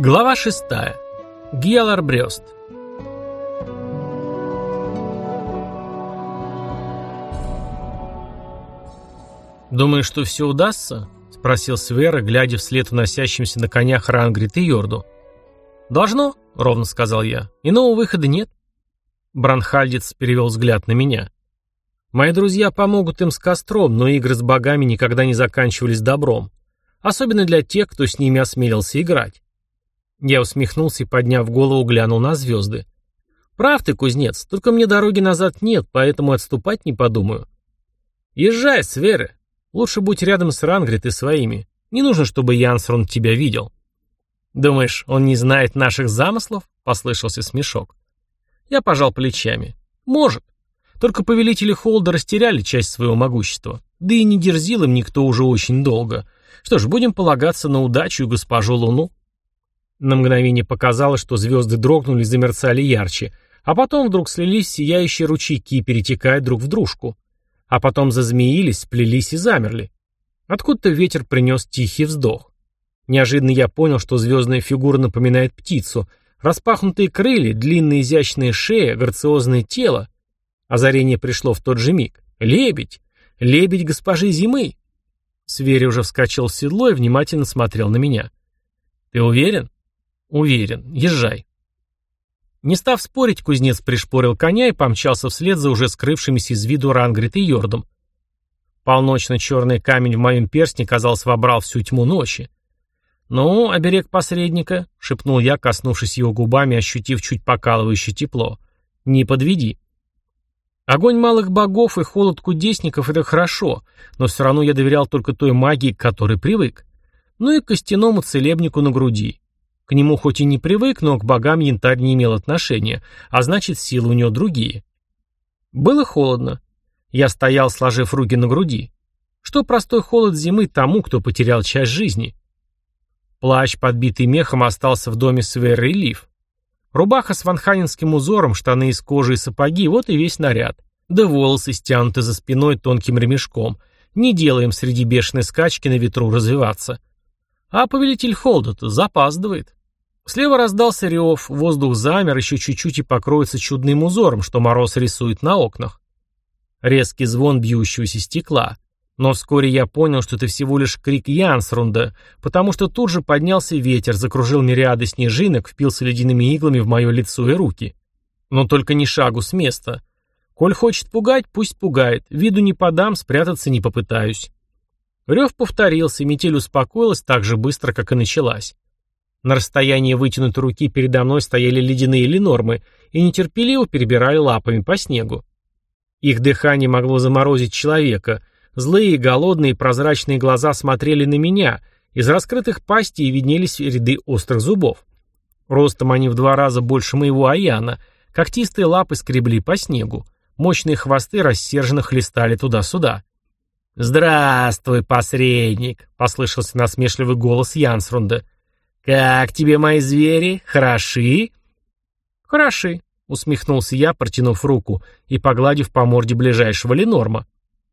Глава 6. Гьяларбрёст. «Думаешь, что все удастся?» — спросил Свера, глядя вслед уносящимся на конях Рангрид и Йорду. «Должно», — ровно сказал я. «Иного выхода нет». Бранхальдец перевел взгляд на меня. «Мои друзья помогут им с костром, но игры с богами никогда не заканчивались добром. Особенно для тех, кто с ними осмелился играть». Я усмехнулся и, подняв голову, глянул на звезды. «Прав ты, кузнец, только мне дороги назад нет, поэтому отступать не подумаю». «Езжай, Свере. Лучше будь рядом с Рангрид и своими. Не нужно, чтобы Янсрунд тебя видел». «Думаешь, он не знает наших замыслов?» — послышался смешок. Я пожал плечами. «Может. Только повелители Холда растеряли часть своего могущества. Да и не дерзил им никто уже очень долго. Что ж, будем полагаться на удачу и госпожу Луну». На мгновение показалось, что звезды дрогнули и замерцали ярче, а потом вдруг слились в сияющие ручейки, перетекая друг в дружку. А потом зазмеились, сплелись и замерли. Откуда-то ветер принес тихий вздох. Неожиданно я понял, что звездная фигура напоминает птицу. Распахнутые крылья, длинная изящная шея, грациозное тело. Озарение пришло в тот же миг. Лебедь! Лебедь госпожи Зимы! Свери уже вскочил в седло и внимательно смотрел на меня. «Ты уверен?» «Уверен. Езжай». Не став спорить, кузнец пришпорил коня и помчался вслед за уже скрывшимися из виду Рангрид и Йордом. Полночно-черный камень в моем перстне, казалось, вобрал всю тьму ночи. «Ну, оберег посредника», — шепнул я, коснувшись его губами, ощутив чуть покалывающее тепло. «Не подведи». Огонь малых богов и холод кудесников — это хорошо, но все равно я доверял только той магии, к которой привык. Ну и костяному целебнику на груди. К нему хоть и не привык, но к богам янтарь не имел отношения, а значит, силы у него другие. Было холодно. Я стоял, сложив руки на груди. Что простой холод зимы тому, кто потерял часть жизни? Плащ, подбитый мехом, остался в доме Сверы и Лив. Рубаха с ванханинским узором, штаны из кожи и сапоги — вот и весь наряд. Да волосы стянуты за спиной тонким ремешком. Не делаем среди бешеной скачки на ветру развиваться. А повелитель Холда-то запаздывает. Слева раздался рев, воздух замер, еще чуть-чуть и покроется чудным узором, что мороз рисует на окнах. Резкий звон бьющегося стекла. Но вскоре я понял, что это всего лишь крик Янсрунда, потому что тут же поднялся ветер, закружил мириады снежинок, впился ледяными иглами в мое лицо и руки. Но только ни шагу с места. Коль хочет пугать, пусть пугает, виду не подам, спрятаться не попытаюсь. Рев повторился, метель успокоилась так же быстро, как и началась. На расстоянии вытянутой руки передо мной стояли ледяные ленормы и нетерпеливо перебирали лапами по снегу. Их дыхание могло заморозить человека. Злые, голодные, прозрачные глаза смотрели на меня. Из раскрытых пастей виднелись ряды острых зубов. Ростом они в 2 раза больше моего Аяна. Когтистые лапы скребли по снегу. Мощные хвосты рассерженно хлестали туда-сюда. «Здравствуй, посредник!» — послышался насмешливый голос Янсрунда. «Как тебе мои звери? Хороши?» «Хороши», — усмехнулся я, протянув руку и погладив по морде ближайшего ленорма.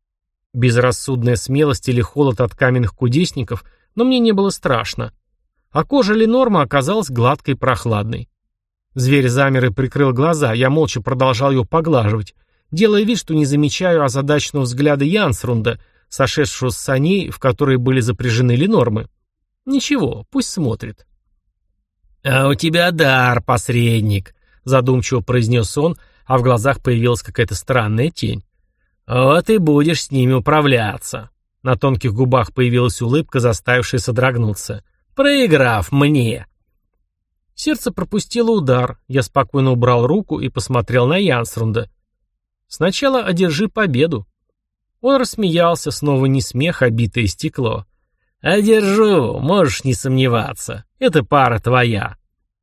Безрассудная смелость или холод от каменных кудесников, но мне не было страшно. А кожа ленорма оказалась гладкой и прохладной. Зверь замер и прикрыл глаза, я молча продолжал его поглаживать, делая вид, что не замечаю озадаченного взгляда Янсрунда, сошедшего с саней, в которые были запряжены ленормы. Ничего, пусть смотрит. «А у тебя дар, посредник», — задумчиво произнес он, а в глазах появилась какая-то странная тень. «Вот и будешь с ними управляться». На тонких губах появилась улыбка, заставившая содрогнуться. «Проиграв мне». Сердце пропустило удар, я спокойно убрал руку и посмотрел на Янсрунда. «Сначала одержи победу». Он рассмеялся, снова не смех, а битое стекло. «Одержу, можешь не сомневаться. Эта пара твоя».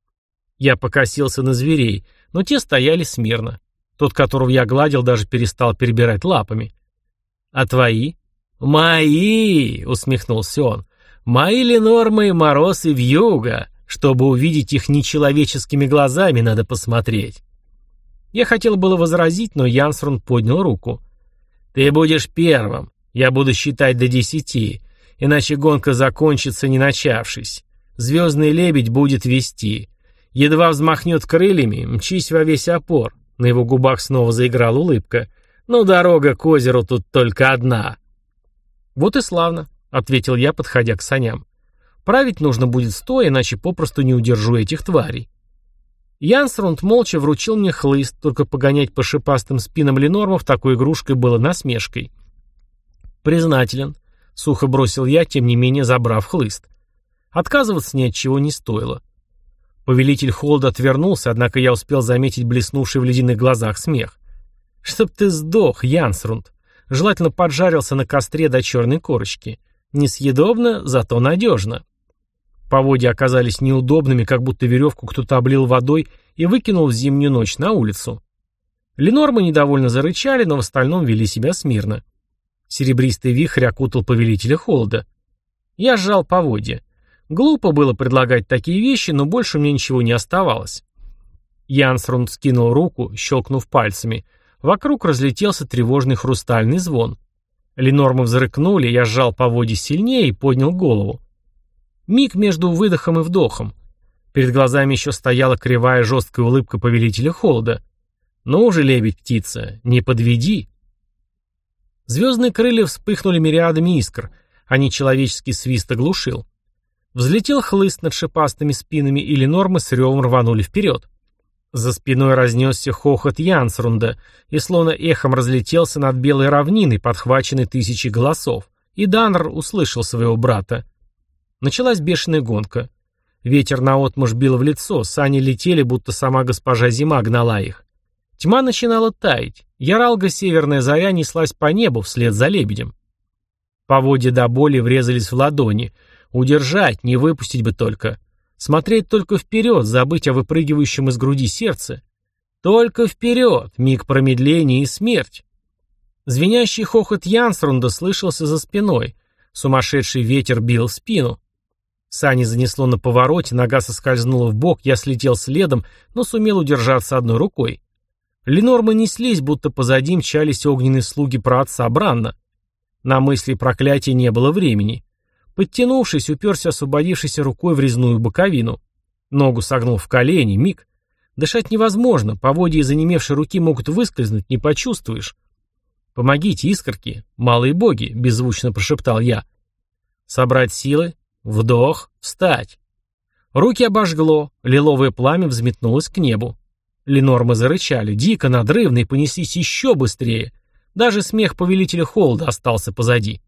Я покосился на зверей, но те стояли смирно. Тот, которого я гладил, даже перестал перебирать лапами. «А твои?» «Мои!» — усмехнулся он. «Мои ленормы, мороз и вьюга. Чтобы увидеть их нечеловеческими глазами, надо посмотреть». Я хотел было возразить, но Янсрунд поднял руку. «Ты будешь первым. Я буду считать до 10. Иначе гонка закончится, не начавшись. Звездный лебедь будет вести. Едва взмахнет крыльями, мчись во весь опор. На его губах снова заиграла улыбка. Но дорога к озеру тут только одна. Вот и славно, ответил я, подходя к саням. Править нужно будет стоя, иначе попросту не удержу этих тварей. Янсрунд молча вручил мне хлыст, только погонять по шипастым спинам ленормов такой игрушкой было насмешкой. «Признателен», — сухо бросил я, тем не менее забрав хлыст. Отказываться ни от чего не стоило. Повелитель холода отвернулся, однако я успел заметить блеснувший в ледяных глазах смех. «Чтоб ты сдох, Янсрунд!» Желательно поджарился на костре до черной корочки. Несъедобно, зато надежно. Поводья оказались неудобными, как будто веревку кто-то облил водой и выкинул в зимнюю ночь на улицу. Ленормы недовольно зарычали, но в остальном вели себя смирно. Серебристый вихрь окутал повелителя холода. Я сжал поводья. Глупо было предлагать такие вещи, но больше мне ничего не оставалось. Янсрунд скинул руку, щелкнув пальцами. Вокруг разлетелся тревожный хрустальный звон. Ленормы взрыкнули, я сжал поводья сильнее и поднял голову. Миг между выдохом и вдохом. Перед глазами еще стояла кривая жесткая улыбка повелителя холода. «Ну уже, лебедь-птица, не подведи!» Звездные крылья вспыхнули мириадами искр, а нечеловеческий свист оглушил. Взлетел хлыст над шипастыми спинами, и ленормы с ревом рванули вперед. За спиной разнесся хохот Янсрунда и словно эхом разлетелся над белой равниной, подхваченной тысячей голосов, и Даннер услышал своего брата. Началась бешеная гонка. Ветер наотмашь бил в лицо, сани летели, будто сама госпожа Зима гнала их. Тьма начинала таять, яралга северная заря неслась по небу вслед за лебедем. Поводья до боли врезались в ладони. Удержать, не выпустить бы только. Смотреть только вперед, забыть о выпрыгивающем из груди сердце. Только вперед, миг промедления и смерть. Звенящий хохот Янсрунда слышался за спиной. Сумасшедший ветер бил в спину. Сани занесло на повороте, нога соскользнула в бок, я слетел следом, но сумел удержаться одной рукой. Ленормы неслись, будто позади мчались огненные слуги праотца Бранна. На мысли проклятия не было времени. Подтянувшись, уперся освободившейся рукой в резную боковину. Ногу согнул в колени, миг. Дышать невозможно, поводья из онемевшей руки могут выскользнуть, не почувствуешь. «Помогите, искорки, малые боги», — беззвучно прошептал я. Собрать силы, вдох, встать. Руки обожгло, лиловое пламя взметнулось к небу. Ленормы зарычали, дико, надрывно, и понеслись еще быстрее. Даже смех повелителя холода остался позади.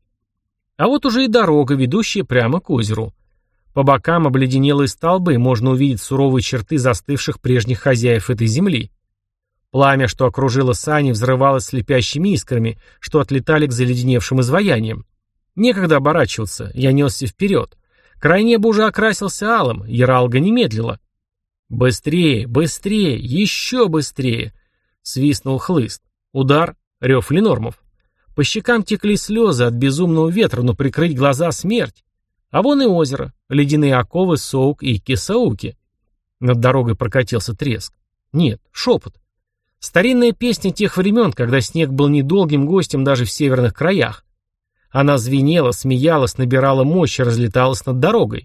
А вот уже и дорога, ведущая прямо к озеру. По бокам обледенелые столбы, можно увидеть суровые черты застывших прежних хозяев этой земли. Пламя, что окружило сани, взрывалось слепящими искрами, что отлетали к заледеневшим изваяниям. Некогда оборачиваться, я несся вперед. Край неба уже окрасился алым, яралга не медлила. «Быстрее, быстрее, еще быстрее!» Свистнул хлыст. Удар, рев ленормов. По щекам текли слезы от безумного ветра, но прикрыть глаза — смерть. А вон и озеро, ледяные оковы Соук и Кисауки. Над дорогой прокатился треск. Нет, шепот. Старинная песня тех времен, когда снег был недолгим гостем даже в северных краях. Она звенела, смеялась, набирала мощь и разлеталась над дорогой.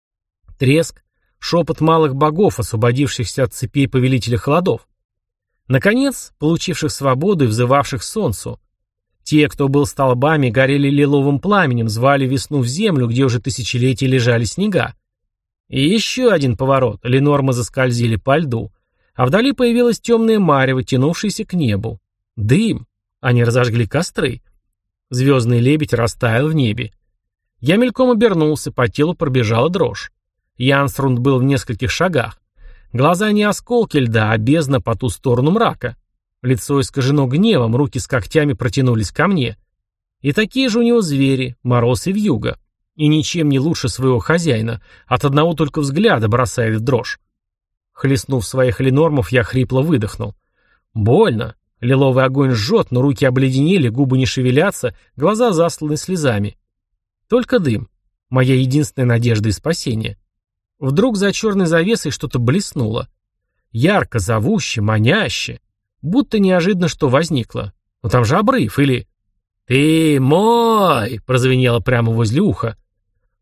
Треск, шепот малых богов, освободившихся от цепей повелителя холодов. Наконец, получивших свободу и взывавших солнцу. Те, кто был столбами, горели лиловым пламенем, звали весну в землю, где уже тысячелетия лежали снега. И еще один поворот, ленормы заскользили по льду. А вдали появилась темная марево, тянувшаяся к небу. Дым. Они разожгли костры. Звездный лебедь растаял в небе. Я мельком обернулся, по телу пробежала дрожь. Янсрунд был в нескольких шагах. Глаза не осколки льда, а бездна по ту сторону мрака. Лицо искажено гневом, руки с когтями протянулись ко мне. И такие же у него звери, мороз и вьюга. И ничем не лучше своего хозяина. От одного только взгляда бросает в дрожь. Хлестнув своих ленормов, я хрипло выдохнул. Больно. Лиловый огонь жжет, но руки обледенели, губы не шевелятся, глаза засланы слезами. Только дым. Моя единственная надежда и спасение. Вдруг за черной завесой что-то блеснуло. Ярко, зовуще, маняще. Будто неожиданно что возникло. Но там же обрыв, или... «Ты мой!» — прозвенело прямо возле уха.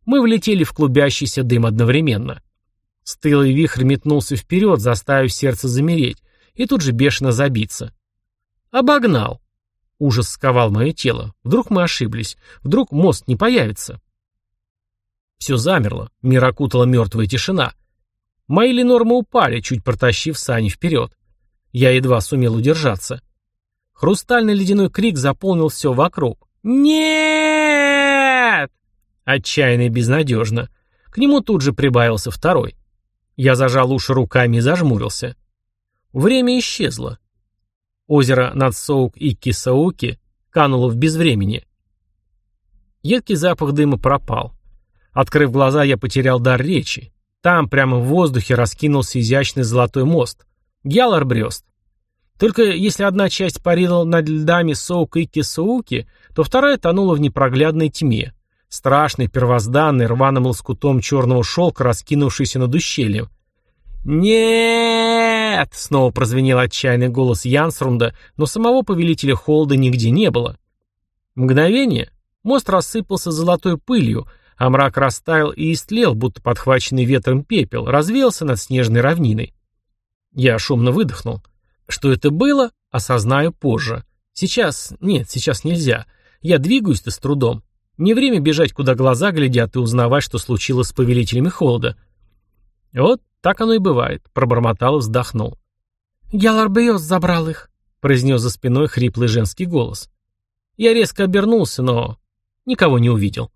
Мы влетели в клубящийся дым одновременно. Стылый вихрь метнулся вперед, заставив сердце замереть, и тут же бешено забиться. Обогнал. Ужас сковал мое тело. Вдруг мы ошиблись. Вдруг мост не появится. Все замерло. Мир окутала мертвая тишина. Мои Ленормы упали, чуть протащив сани вперед. Я едва сумел удержаться. Хрустальный ледяной крик заполнил все вокруг. «Нет!» Отчаянно и безнадежно. К нему тут же прибавился второй. Я зажал уши руками и зажмурился. Время исчезло. Озеро над Соук-Икки-Сауки кануло в безвремени. Едкий запах дыма пропал. Открыв глаза, я потерял дар речи. Там, прямо в воздухе, раскинулся изящный золотой мост. Гьялар-Брёст. Только если одна часть парила над льдами Соук-Икки-Сауки, то вторая тонула в непроглядной тьме, страшной, первозданной, рваным лоскутом черного шелка, раскинувшейся над ущельем. «Нет!» — снова прозвенел отчаянный голос Янсрунда, но самого повелителя холода нигде не было. Мгновение. Мост рассыпался золотой пылью, а мрак растаял и истлел, будто подхваченный ветром пепел, развеялся над снежной равниной. Я шумно выдохнул. Что это было, осознаю позже. Сейчас нельзя. Я двигаюсь-то с трудом. Не время бежать, куда глаза глядят, и узнавать, что случилось с повелителями холода. Вот так оно и бывает, пробормотал и вздохнул. «Гьялар-Брёст забрал их», — произнес за спиной хриплый женский голос. Я резко обернулся, но никого не увидел.